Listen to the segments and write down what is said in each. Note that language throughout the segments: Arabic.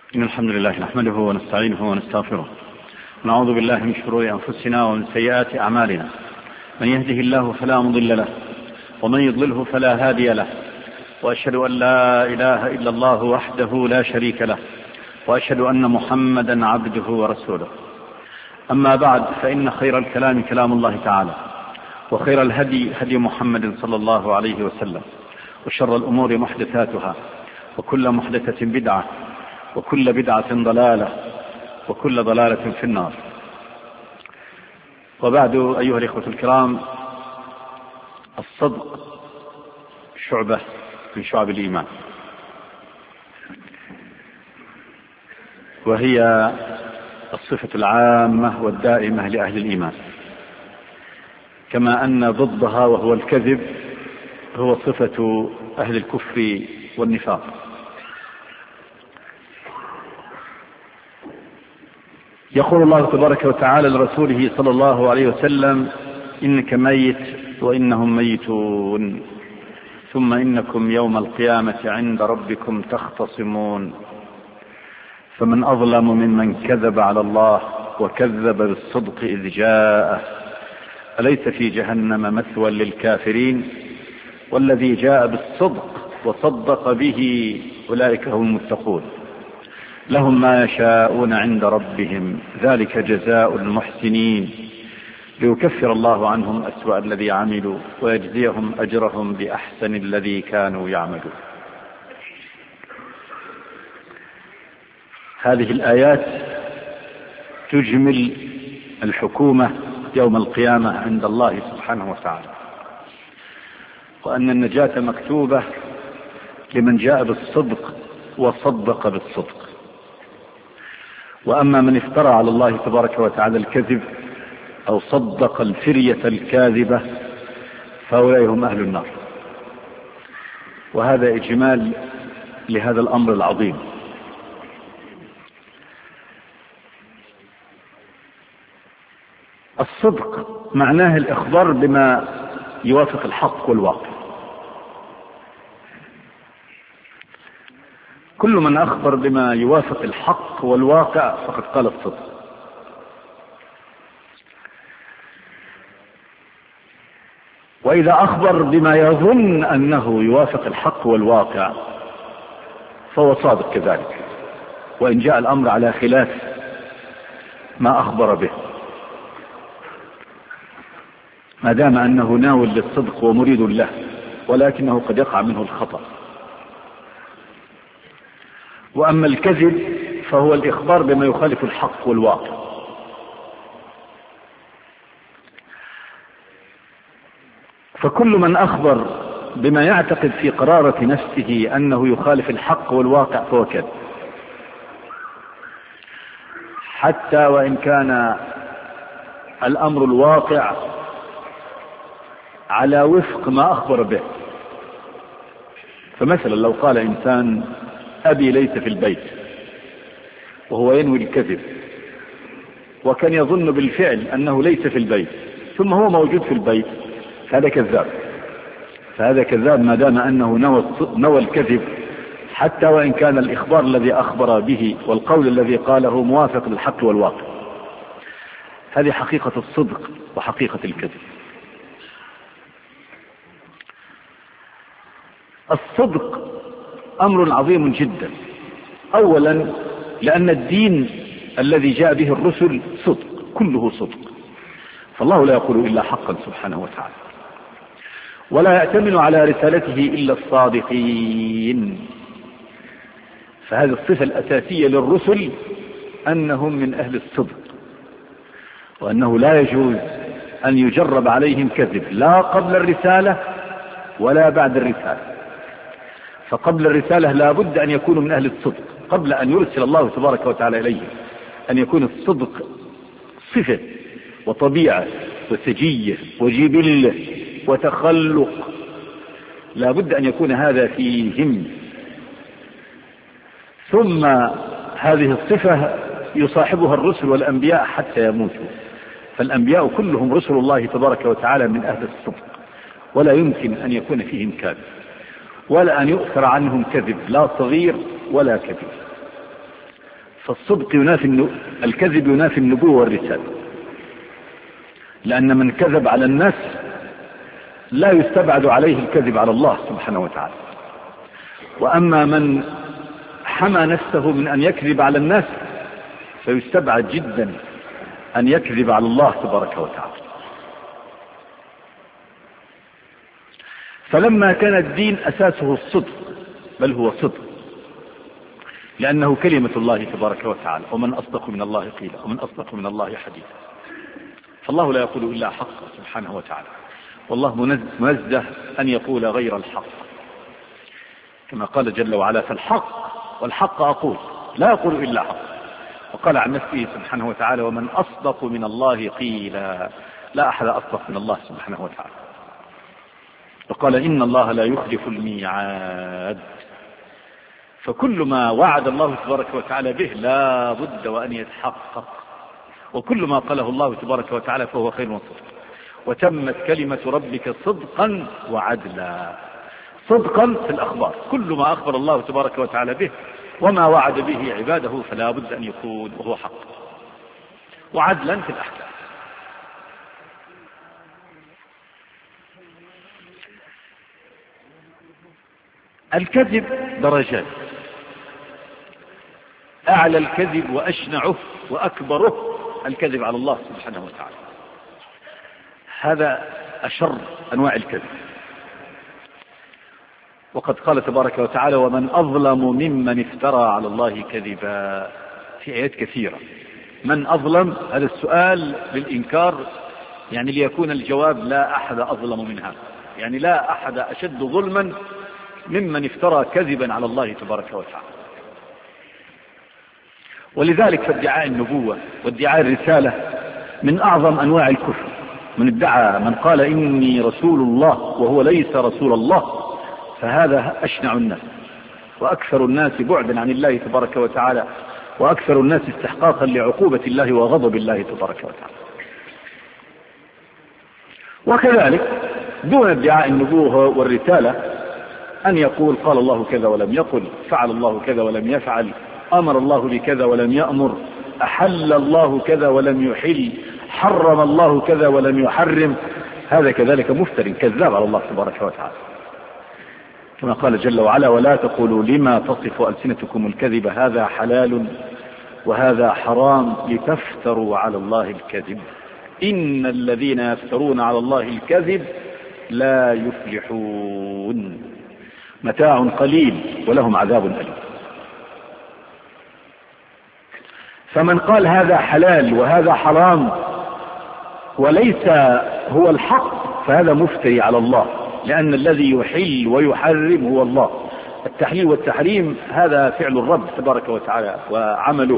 إن الحمد لله نحمده ونستعينه ونستغفره، ونعوذ بالله من شرور أنفسنا ومن سيئات أعمالنا. من يهده الله فلا مضل له، ومن يضلله فلا هادي له، وأشهد أن لا إله إلا الله وحده لا شريك له، وأشهد أن محمدا عبده ورسوله. أما بعد، فإن خير الكلام كلام الله تعالى، وخير الهدي هدي محمد صلى الله عليه وسلم، وشر الأمور محدثاتها، وكل محدثة بدعة، وكل بدعة ضلالة، وكل ضلالة في النار. وبعد، أيها الإخوة الكرام، الصدق شعبة من شعب الإيمان، وهي الصفة العامة والدائمة لأهل الإيمان، كما أن ضدها وهو الكذب هو صفة أهل الكفر والنفاق. يقول الله تبارك وتعالى لرسوله صلى الله عليه وسلم: إنك ميت وإنهم ميتون، ثم إنكم يوم القيامة عند ربكم تختصمون، فمن أظلم ممن كذب على الله وكذب بالصدق إذ جاءه، أليس في جهنم مثوى للكافرين؟ والذي جاء بالصدق وصدق به أولئك هم المتقون، لهم ما يشاءون عند ربهم، ذلك جزاء المحسنين، ليكفر الله عنهم أسوأ الذي عملوا ويجزيهم أجرهم بأحسن الذي كانوا يعملون. هذه الآيات تجمل الحكومة يوم القيامة عند الله سبحانه وتعالى، وأن النجاة مكتوبة لمن جاء بالصدق وصدق بالصدق. وأما من افترى على الله تبارك وتعالى الكذب أو صدق الفرية الكاذبة فأولئك هم أهل النار. وهذا إجمال لهذا الأمر العظيم. الصدق معناه الإخبار بما يوافق الحق والواقع. كل من أخبر بما يوافق الحق والواقع فقد قال الصدق. وإذا أخبر بما يظن أنه يوافق الحق والواقع فهو صادق كذلك، وإن جاء الأمر على خلاف ما أخبر به، ما دام أنه ناول للصدق ومريد له، ولكنه قد يقع منه الخطأ. وأما الكذب فهو الإخبار بما يخالف الحق والواقع. فكل من أخبر بما يعتقد في قرارة نفسه أنه يخالف الحق والواقع فهو كذب، حتى وإن كان الأمر الواقع على وفق ما أخبر به. فمثلا لو قال إنسان: أبي ليس في البيت، وهو ينوي الكذب، وكان يظن بالفعل أنه ليس في البيت، ثم هو موجود في البيت، فهذا كذاب. فهذا كذاب ما دام أنه نوى الكذب، حتى وإن كان الإخبار الذي أخبر به والقول الذي قاله موافق للحق والواقع. هذه حقيقة الصدق وحقيقة الكذب. الصدق أمر عظيم جدا، أولا لأن الدين الذي جاء به الرسل صدق، كله صدق، فالله لا يقول إلا حقا سبحانه وتعالى، ولا يأتمن على رسالته إلا الصادقين. فهذه الصفة الأساسية للرسل أنهم من أهل الصدق، وأنه لا يجوز أن يجرب عليهم كذب، لا قبل الرسالة ولا بعد الرسالة. فقبل الرسالة لا بد أن يكونوا من أهل الصدق، قبل أن يرسل الله تبارك وتعالى إليهم، أن يكون الصدق صفة وطبيعة وسجية وجبلة وتخلق، لا بد أن يكون هذا فيهم. ثم هذه الصفة يصاحبها الرسل والأنبياء حتى يموتوا. فالأنبياء كلهم رسل الله تبارك وتعالى من أهل الصدق، ولا يمكن أن يكون فيهم كاذب، ولا أن يؤثر عنهم كذب، لا صغير ولا كبير. فالصدق ينافي الكذب ينافي النبوة والرسالة، لأن من كذب على الناس لا يستبعد عليه الكذب على الله سبحانه وتعالى، وأما من حمى نفسه من أن يكذب على الناس فيستبعد جدا أن يكذب على الله تبارك وتعالى. فلما كان الدين أساسه الصدق، بل هو صدق، لأنه كلمة الله تبارك وتعالى، ومن أصدق من الله قيلا ومن أصدق من الله حديثا، فالله لا يقول إلا حقا سبحانه وتعالى، والله منزه أن يقول غير الحق، كما قال جل وعلا فالحق والحق أقول لا أقول إلا حق. وقال عن نفسه سبحانه وتعالى ومن أصدق من الله قيلا، لا أحد أصدق من الله سبحانه وتعالى. وقال إن الله لا يخلف الميعاد، فكل ما وعد الله تبارك وتعالى به لا بد وأن يتحقق، وكل ما قاله الله تبارك وتعالى فهو خير وصدق. وتمت كلمة ربك صدقا وعدلا، صدقا في الأخبار، كل ما أخبر الله تبارك وتعالى به وما وعد به عباده فلا بد أن يكون وهو حق، وعدلا في الأحكام. الكذب درجات، أعلى الكذب وأشنعه وأكبره الكذب على الله سبحانه وتعالى، هذا أشر أنواع الكذب. وقد قال تبارك وتعالى ومن أظلم ممن افترى على الله كذبا، في آيات كثيرة. من أظلم، هذا السؤال للإنكار، يعني ليكون الجواب لا أحد أظلم من هذا، يعني لا أحد أشد ظلما ممن افترى كذبا على الله تبارك وتعالى. ولذلك فادعاء النبوة وادعاء الرسالة من أعظم أنواع الكفر. من قال إني رسول الله وهو ليس رسول الله فهذا أشنع الناس وأكثر الناس بعدا عن الله تبارك وتعالى، وأكثر الناس استحقاقا لعقوبة الله وغضب الله تبارك وتعالى. وكذلك دون ادعاء النبوة والرسالة أن يقول قال الله كذا ولم يقل، فعل الله كذا ولم يفعل، أمر الله بكذا ولم يأمر، أحل الله كذا ولم يحل، حرم الله كذا ولم يحرم، هذا كذلك مفتر كذاب على الله تبارك وتعالى، كما قال جل وعلا ولا تقولوا لما تصف ألسنتكم الكذب هذا حلال وهذا حرام لتفتروا على الله الكذب إن الذين يفترون على الله الكذب لا يفلحون، متاع قليل ولهم عذاب أليم. فمن قال هذا حلال وهذا حرام وليس هو الحق فهذا مفتري على الله، لأن الذي يحل ويحرم هو الله. التحليل والتحريم هذا فعل الرب تبارك وتعالى وعمله،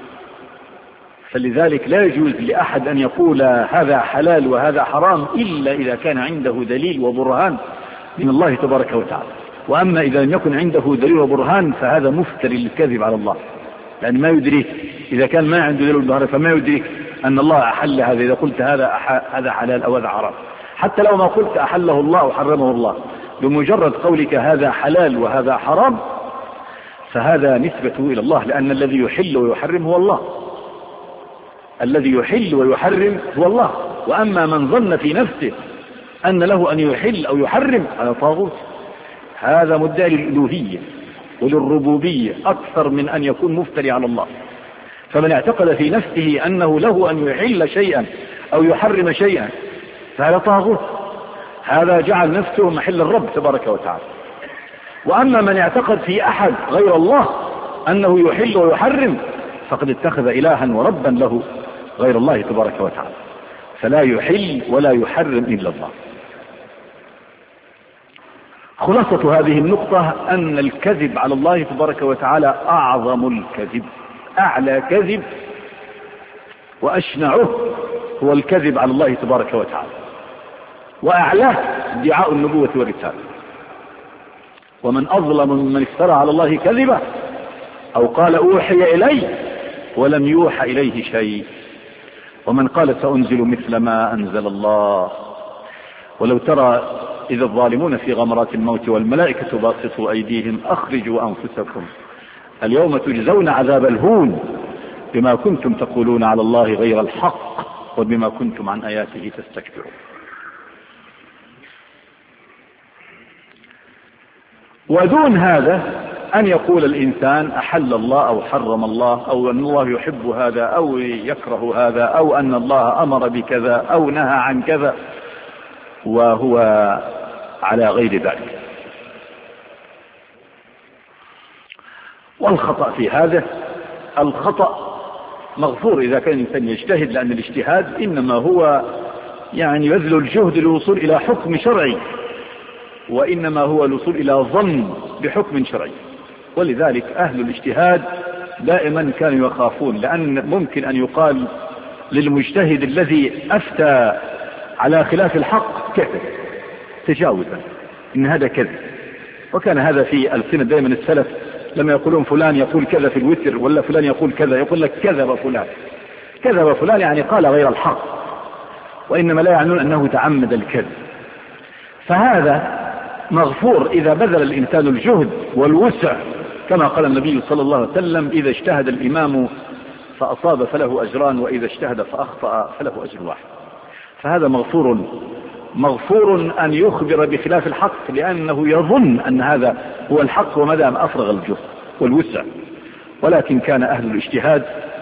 فلذلك لا يجوز لأحد أن يقول هذا حلال وهذا حرام إلا إذا كان عنده دليل وبرهان من الله تبارك وتعالى. وأما إذا لم يكن عنده دليل وبرهان فهذا مفتري للكذب على الله، لأن ما يدريك إذا كان ما عنده دليل وبرهان فما يدريك أن الله أحل هذا إذا قلت هذا حلال أو هذا حرام. حتى لو ما قلت أحله الله وحرمه الله، بمجرد قولك هذا حلال وهذا حرام فهذا نسبته إلى الله، لأن الذي يحل ويحرم هو الله، الذي يحل ويحرم هو الله. وأما من ظن في نفسه أن له أن يحل أو يحرم هذا طاغوت، هذا مدعي للألوهية وللربوبية أكثر من أن يكون مفتري على الله. فمن اعتقد في نفسه أنه له أن يحل شيئا أو يحرم شيئا فهذا طاغوت، هذا جعل نفسه محل الرب تبارك وتعالى. وأما من اعتقد في أحد غير الله أنه يحل ويحرم فقد اتخذ إلها وربا له غير الله تبارك وتعالى، فلا يحل ولا يحرم إلا الله. خلاصة هذه النقطة أن الكذب على الله تبارك وتعالى أعظم الكذب، أعلى كذب وأشنعه هو الكذب على الله تبارك وتعالى، وأعلاه ادعاء النبوة والرسالة. ومن أظلم ممن افترى على الله كذبا أو قال أوحي إلي ولم يوحى إليه شيء، ومن قال سأنزل مثل ما أنزل الله. ولو ترى إذا الظالمون في غمرات الموت والملائكة باسطوا أيديهم أخرجوا أنفسكم اليوم تجزون عذاب الهون بما كنتم تقولون على الله غير الحق وبما كنتم عن آياته تستكبرون. ودون هذا أن يقول الإنسان أحل الله أو حرم الله، أو أن الله يحب هذا أو يكره هذا، أو أن الله أمر بكذا أو نهى عن كذا، وهو على غير ذلك. والخطأ في هذا، الخطأ مغفور إذا كان الإنسان يجتهد، لأن الاجتهاد إنما هو يعني بذل الجهد للوصول إلى حكم شرعي، وإنما هو الوصول إلى ظن بحكم شرعي. ولذلك أهل الاجتهاد دائما كانوا يخافون، لأن ممكن أن يقال للمجتهد الذي أفتى على خلاف الحق كذب تجاوزا، إن هذا كذب. وكان هذا في ألسنة دائما السلف لما يقولون فلان يقول كذا في الوتر، ولا فلان يقول كذا، يقول لك كذب فلان. كذب فلان يعني قال غير الحق، وإنما لا يعنون أنه تعمد الكذب. فهذا مغفور إذا بذل الإنسان الجهد والوسع، كما قال النبي صلى الله عليه وسلم: إذا اجتهد الإمام فأصاب فله أجران، وإذا اجتهد فأخطأ فله أجر واحد. فهذا مغفور أن يخبر بخلاف الحق، لأنه يظن أن هذا هو الحق وما دام أفرغ الجهد والوسع. ولكن كان أهل الاجتهاد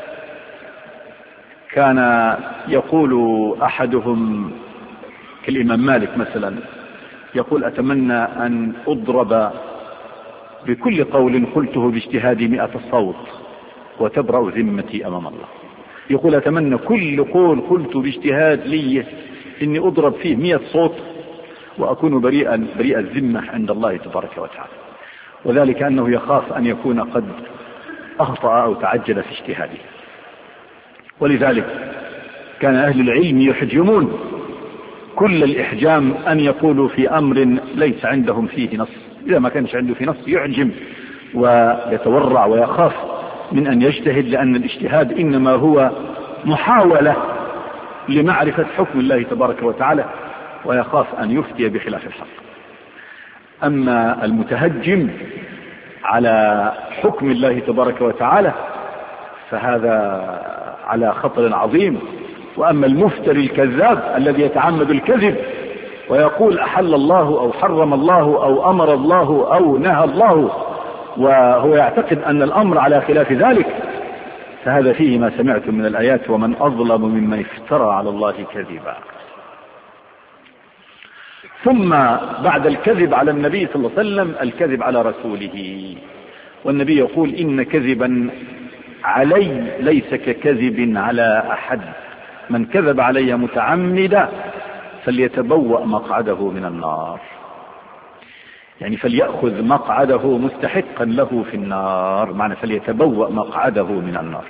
كان يقول أحدهم كالإمام مالك مثلا، يقول: أتمنى أن أضرب بكل قول قلته باجتهادي 100 صوت وتبرأ ذمتي أمام الله. يقول: أتمنى كل قول قلت باجتهاد لي إني أضرب فيه 100 صوت وأكون بريء الذمة عند الله تبارك وتعالى. وذلك أنه يخاف أن يكون قد أخطأ أو تعجل في اجتهاده. ولذلك كان أهل العلم يحجمون كل الإحجام أن يقولوا في أمر ليس عندهم فيه نص. إذا ما كانش عنده فيه نص يحجم ويتورع ويخاف من أن يجتهد، لأن الاجتهاد إنما هو محاولة لمعرفة حكم الله تبارك وتعالى، ويخاف أن يفتي بخلاف الحق. أما المتهجم على حكم الله تبارك وتعالى فهذا على خطر عظيم. وأما المفتري الكذاب الذي يتعمد الكذب ويقول أحل الله أو حرم الله أو أمر الله أو نهى الله، وهو يعتقد أن الأمر على خلاف ذلك، فهذا فيه ما سمعتم من الآيات: ومن أظلم ممن افترى على الله كذبا. ثم بعد الكذب على النبي صلى الله عليه وسلم الكذب على رسوله. والنبي يقول: إن كذبا علي ليس ككذب على أحد، من كذب علي متعمدا فليتبوأ مقعده من النار. يعني فليأخذ مقعده مستحقا له في النار، معنى فليتبوأ مقعده من النار.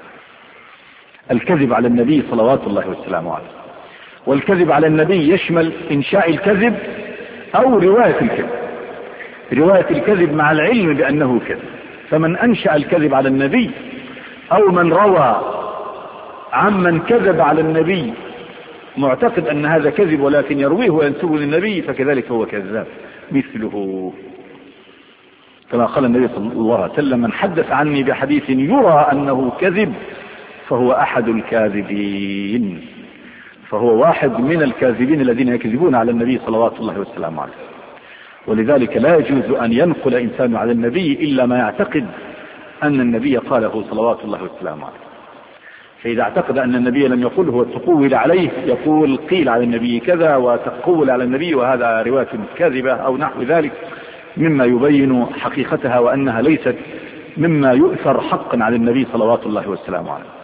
الكذب على النبي صلوات الله وسلامه عليه. والكذب على النبي يشمل إنشاء الكذب أو رواية الكذب. رواية الكذب مع العلم بأنه كذب، فمن أنشأ الكذب على النبي أو من روى عمن كذب على النبي معتقد أن هذا كذب ولكن يرويه وينسبه للنبي، فكذلك هو كذاب مثله. كما قال النبي صلى الله عليه وسلم: من حدث عني بحديث يرى أنه كذب فهو أحد الكاذبين. فهو واحد من الكاذبين الذين يكذبون على النبي صلوات الله وسلامه عليه. ولذلك لا يجوز أن ينقل إنسان على النبي إلا ما يعتقد أن النبي قاله صلوات الله وسلامه عليه. فإذا اعتقد أن النبي لم يقله وتقول عليه يقول قيل على النبي كذا وتقول على النبي وهذا رواية كاذبة أو نحو ذلك، مما يبين حقيقتها وأنها ليست مما يؤثر حقا على النبي صلوات الله وسلامه عليه.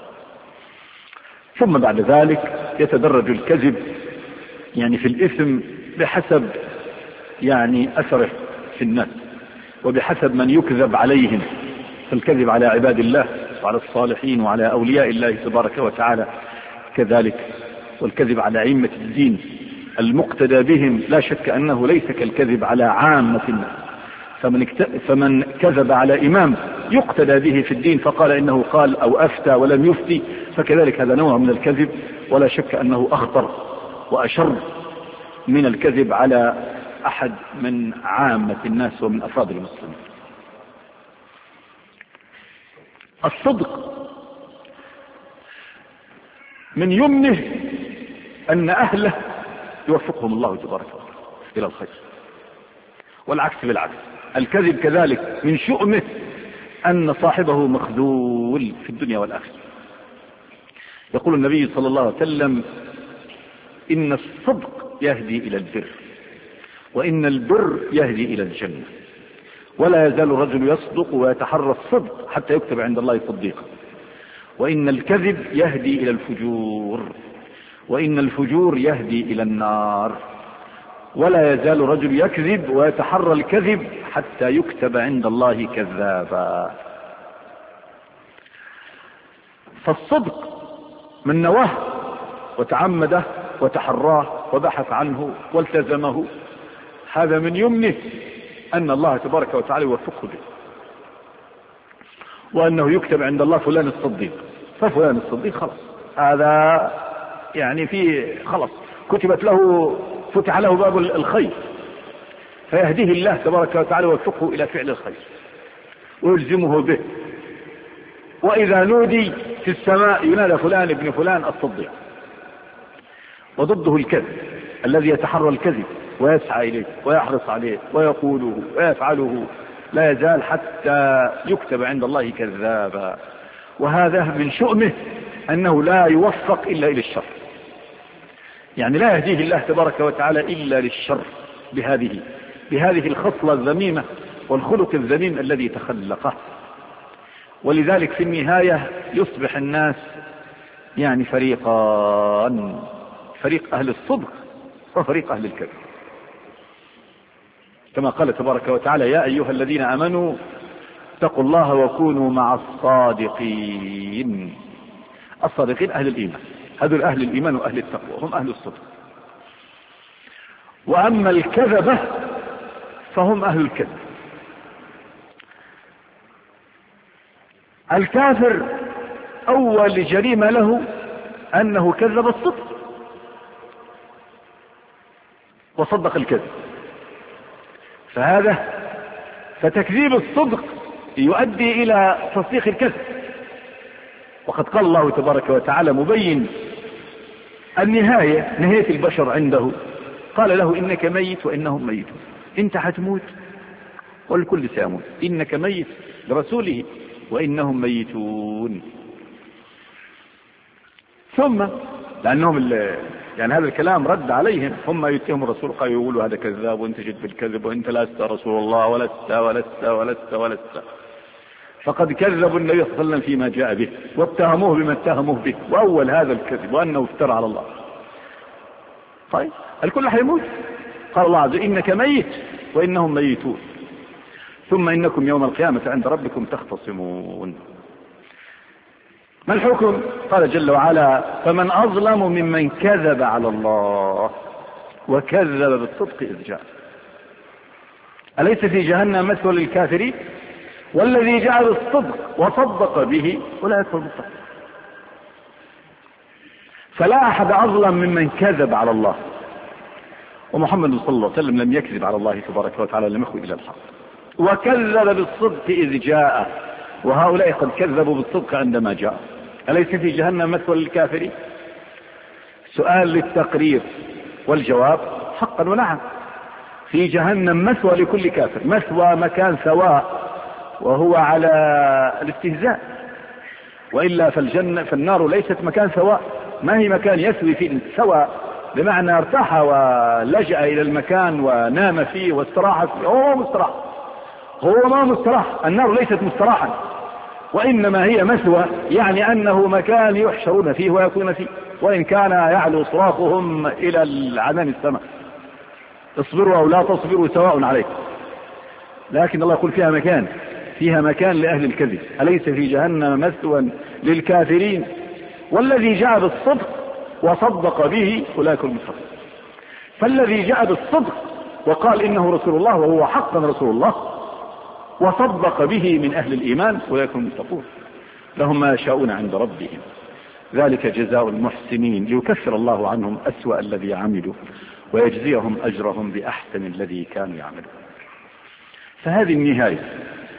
ثم بعد ذلك يتدرج الكذب يعني في الإثم بحسب يعني أثره في الناس وبحسب من يكذب عليهم. فالكذب على عباد الله وعلى الصالحين وعلى أولياء الله تبارك وتعالى كذلك، والكذب على أئمة الدين المقتدى بهم لا شك أنه ليس كالكذب على عامة الناس. فمن كذب على إمام يقتدى به في الدين فقال إنه قال أو أفتى ولم يفتي، فكذلك هذا نوع من الكذب، ولا شك أنه أخطر وأشر من الكذب على أحد من عامة الناس ومن أفراد المسلمين. الصدق من يمنه أن أهله يوفقهم الله تبارك وتعالى إلى الخير، والعكس بالعكس. الكذب كذلك من شؤمه أن صاحبه مخذول في الدنيا والآخرة. يقول النبي صلى الله عليه وسلم: إن الصدق يهدي إلى البر، وإن البر يهدي إلى الجنة، ولا يزال الرجل يصدق ويتحرى الصدق حتى يكتب عند الله صديقا، وإن الكذب يهدي إلى الفجور، وإن الفجور يهدي إلى النار، ولا يزال الرجل يكذب ويتحرى الكذب حتى يكتب عند الله كذابا. فالصدق من نواه وتعمده وتحراه وبحث عنه والتزمه، هذا من يمنه أن الله تبارك وتعالى يوفقه به، وأنه يكتب عند الله فلان الصديق. ففلان الصديق خلاص، هذا يعني فيه خلاص كتبت له، فتح له باب الخير، فيهديه الله تبارك وتعالى ويوفقه إلى فعل الخير ويلزمه به. وإذا نودي في السماء ينادى فلان ابن فلان الصديق. وضده الكذب الذي يتحرى الكذب ويسعى إليه ويحرص عليه ويقوله ويفعله، لا يزال حتى يكتب عند الله كذابا. وهذا من شؤمه أنه لا يوفق إلا إلى الشر، يعني لا يهديه الله تبارك وتعالى إلا للشر بهذه الخصلة الذميمة والخلق الذميم الذي تخلقه. ولذلك في النهاية يصبح الناس يعني فريقان: فريق أهل الصدق وفريق أهل الكذب، كما قال تبارك وتعالى: يا أيها الذين آمنوا اتقوا الله وكونوا مع الصادقين. الصادقين أهل الإيمان، هذول أهل الإيمان وأهل التقوى، هم أهل الصدق. وأما الكذبة فهم أهل الكذب. الكافر أول جريمة له أنه كذب الصدق وصدق الكذب، فتكذيب الصدق يؤدي إلى تصديق الكذب. وقد قال الله تبارك وتعالى مبين نهاية البشر عنده، قال له: إنك ميت وإنهم ميتون. انت حتموت والكل سيموت، إنك ميت لرسوله وإنهم ميتون. ثم لأنهم يعني هذا الكلام رد عليهم، هم يتهم الرسول، قالوا يقولوا هذا كذاب وانت جد بالكذب وانت لست رسول الله ولست ولست ولست ولست. فقد كذبوا النبي صلى الله عليه وسلم فيما جاء به واتهموه بما اتهموه به، وأول هذا الكذب وأنه افترى على الله. طيب الكل حيموت. قال الله عز وجل: إنك ميت وإنهم ميتون ثم إنكم يوم القيامة عند ربكم تختصمون. ما الحكم؟ قال جل وعلا: فمن أظلم ممن كذب على الله وكذب بالصدق إذ جاء. أليس في جهنم مثوى للكافرين؟ والذي جاء بالصدق وصدق به أولئك هم المتقون. فلا أحد أظلم ممن كذب على الله، ومحمد صلى الله عليه وسلم لم يكذب على الله تبارك وتعالى، لم يخرج إلى الحق، وكذب بالصدق إذ جاء، وهؤلاء قد كذبوا بالصدق عندما جاء. أليس في جهنم مثوى للكافرين؟ سؤال للتقرير والجواب: حقا ونعم، في جهنم مثوى لكل كافر، مثوى مكان سواء وهو على الاستهزاء، وإلا فالنار ليست مكان سواء، ما هي مكان يسوي فيه سواء بمعنى ارتاح ولجأ إلى المكان ونام فيه واستراح فيه. هو ما مستراح، النار ليست مستراحا، وإنما هي مثوى، يعني أنه مكان يحشرون فيه ويكون فيه، وإن كان يعلو صراخهم إلى العنان السماء: اصبروا أو لا تصبروا سواء عليكم. لكن الله يقول فيها مكان لأهل الكذب. أليس في جهنم مثوى للكافرين؟ والذي جاء بالصدق وصدق به أولئك المتقون. فالذي جاء بالصدق وقال إنه رسول الله وهو حقا رسول الله وصدق به من أهل الإيمان أولئك المتقون، لهم ما يشاءون عند ربهم، ذلك جزاء المحسنين، ليكفر الله عنهم أسوأ الذي عملوا ويجزيهم أجرهم بأحسن الذي كانوا يعملون. فهذه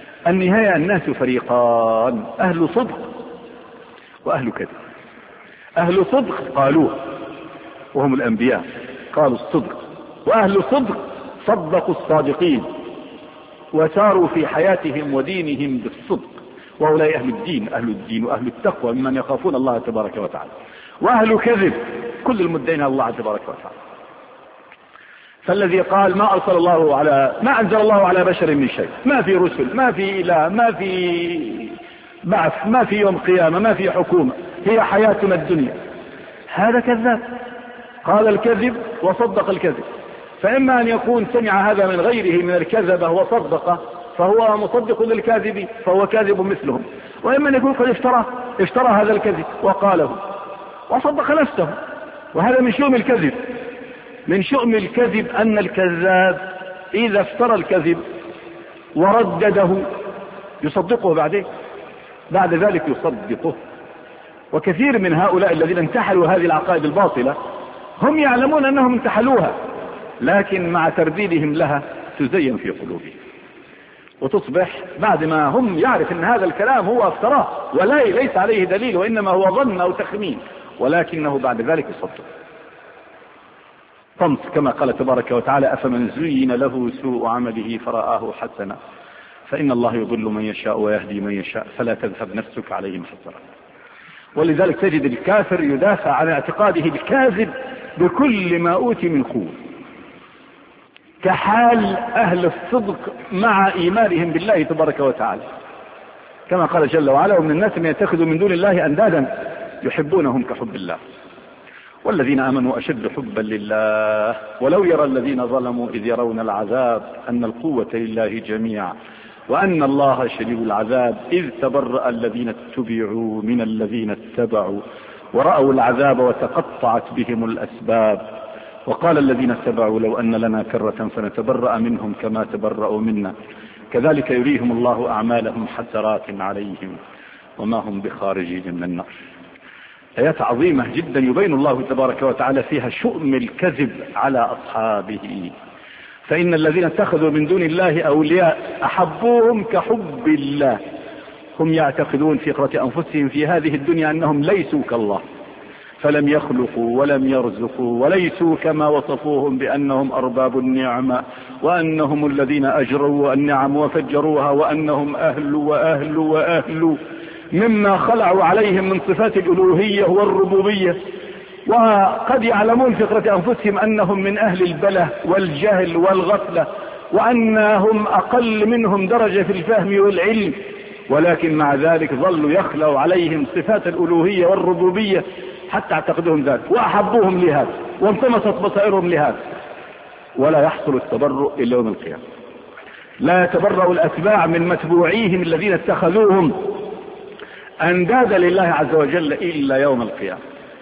النهاية الناس فريقان: أهل صدق وأهل كذب. أهل صدق قالوه وهم الأنبياء، قالوا الصدق، وأهل صدق صدقوا الصادقين وساروا في حياتهم ودينهم بالصدق، وهؤلاء أهل الدين وأهل التقوى ممن يخافون الله تبارك وتعالى. وأهل كذب كل المدين على الله تبارك وتعالى. فالذي قال ما أنزل الله على بشر من شيء، ما في رسل، ما في إله، ما في بعث، ما في يوم قيامة، ما في حكومة، هي حياتنا الدنيا، هذا كذاب، قال الكذب وصدق الكذب. فإما أن يكون سمع هذا من غيره من الكذبة وصدقه فهو مصدق للكاذب فهو كاذب مثلهم، وإما أن يكون قد اشترى هذا الكذب وقاله وصدق نفسه، وهذا من شؤم الكذب. من شؤم الكذب أن الكذاب إذا افترى الكذب وردده يصدقه بعد ذلك يصدقه. وكثير من هؤلاء الذين انتحلوا هذه العقائد الباطلة هم يعلمون أنهم انتحلوها، لكن مع ترديدهم لها تزين في قلوبهم، وتصبح بعد ما هم يعرف أن هذا الكلام هو افتراه وليس عليه دليل وإنما هو ظن أو تخمين، ولكنه بعد ذلك يصدق. طمس كما قال تبارك وتعالى أفمن زين له سوء عمله فرآه حسنا فإن الله يضل من يشاء ويهدي من يشاء فلا تذهب نفسك عليهم حسرات. ولذلك تجد الكافر يدافع عن اعتقاده الكاذب بكل ما أوتي من قوة، كحال أهل الصدق مع إيمانهم بالله تبارك وتعالى، كما قال جل وعلا ومن الناس من يتخذ من دون الله أندادا يحبونهم كحب الله والذين آمنوا أشد حبا لله ولو يرى الذين ظلموا إذ يرون العذاب أن القوة لله جميعا وأن الله شديد العذاب إذ تبرأ الذين اتبعوا من الذين اتبعوا ورأوا العذاب وتقطعت بهم الأسباب وقال الذين اتبعوا لو أن لنا كرة فنتبرأ منهم كما تبرأوا منا كذلك يريهم الله أعمالهم حسرات عليهم وما هم بخارجين من النار. آيات عظيمة جدا يبين الله تبارك وتعالى فيها شؤم الكذب على أصحابه. فإن الذين اتخذوا من دون الله أولياء أحبوهم كحب الله، هم يعتقدون في فطرة أنفسهم في هذه الدنيا أنهم ليسوا كالله فلم يخلقوا ولم يرزقوا وليسوا كما وصفوهم بأنهم أرباب النعمة وأنهم الذين أجروا النعم وفجروها وأنهم أهل مما خلعوا عليهم من صفات الألوهية والربوبية. وقد يعلمون فطرة أنفسهم أنهم من أهل البله والجهل والغفلة وأنهم أقل منهم درجة في الفهم والعلم، ولكن مع ذلك ظلوا يخلعوا عليهم صفات الألوهية والربوبية حتى اعتقدهم ذلك وأحبوهم لهذا وانطمست بصائرهم لهذا. ولا يحصل التبرؤ إلا يوم القيامة. لا يتبرأ الأتباع من متبوعيهم الذين اتخذوهم أندادا لله عز وجل إلا يوم القيامة،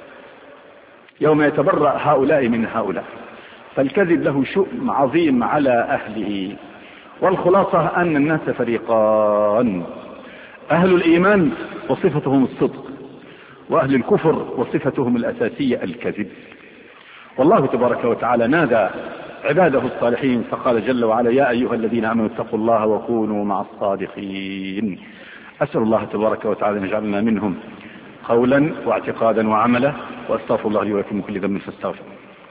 يوم يتبرأ هؤلاء من هؤلاء. فالكذب له شؤم عظيم على أهله. والخلاصة أن الناس فريقان: أهل الإيمان وصفتهم الصدق، وأهل الكفر وصفتهم الأساسية الكذب. والله تبارك وتعالى نادى عباده الصالحين فقال جل وعلا يا أيها الذين آمنوا اتقوا الله وكونوا مع الصادقين. أسأل الله تبارك وتعالى أن يجعلنا منهم قولا واعتقادا وعملا، وأستغفر الله لي ولكم من كل ذنب فاستغفروا.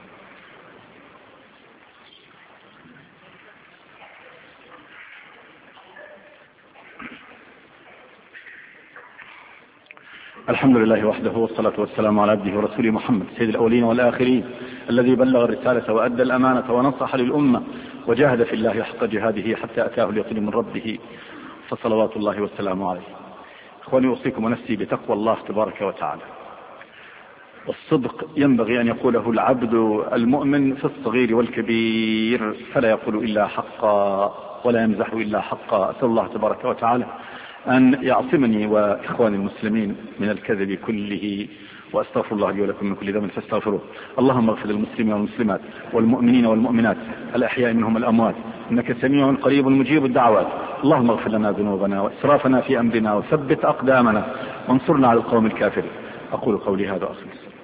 الحمد لله وحده والصلاة والسلام على عبده ورسوله محمد سيد الأولين والآخرين الذي بلغ الرسالة وأدى الأمانة ونصح للأمة وجاهد في الله حق جهاده حتى أتاه اليقين من ربه فصلوات الله والسلام عليه. إخواني أوصيكم ونفسي بتقوى الله تبارك وتعالى. والصدق ينبغي أن يقوله العبد المؤمن في الصغير والكبير، فلا يقول إلا حقا ولا يمزح إلا حقا. أسأل الله تبارك وتعالى أن يعصمني وإخواني المسلمين من الكذب كله، وأستغفر الله لي ولكم من كل ذنب فاستغفروه. اللهم اغفر للمسلمين والمسلمات والمؤمنين والمؤمنات الأحياء منهم الأموات إنك سميع قريب مجيب الدعوات. اللهم اغفر لنا ذنوبنا وإسرافنا في أمرنا وثبت أقدامنا وانصرنا على القوم الكافرين. أقول قولي هذا وأخلص.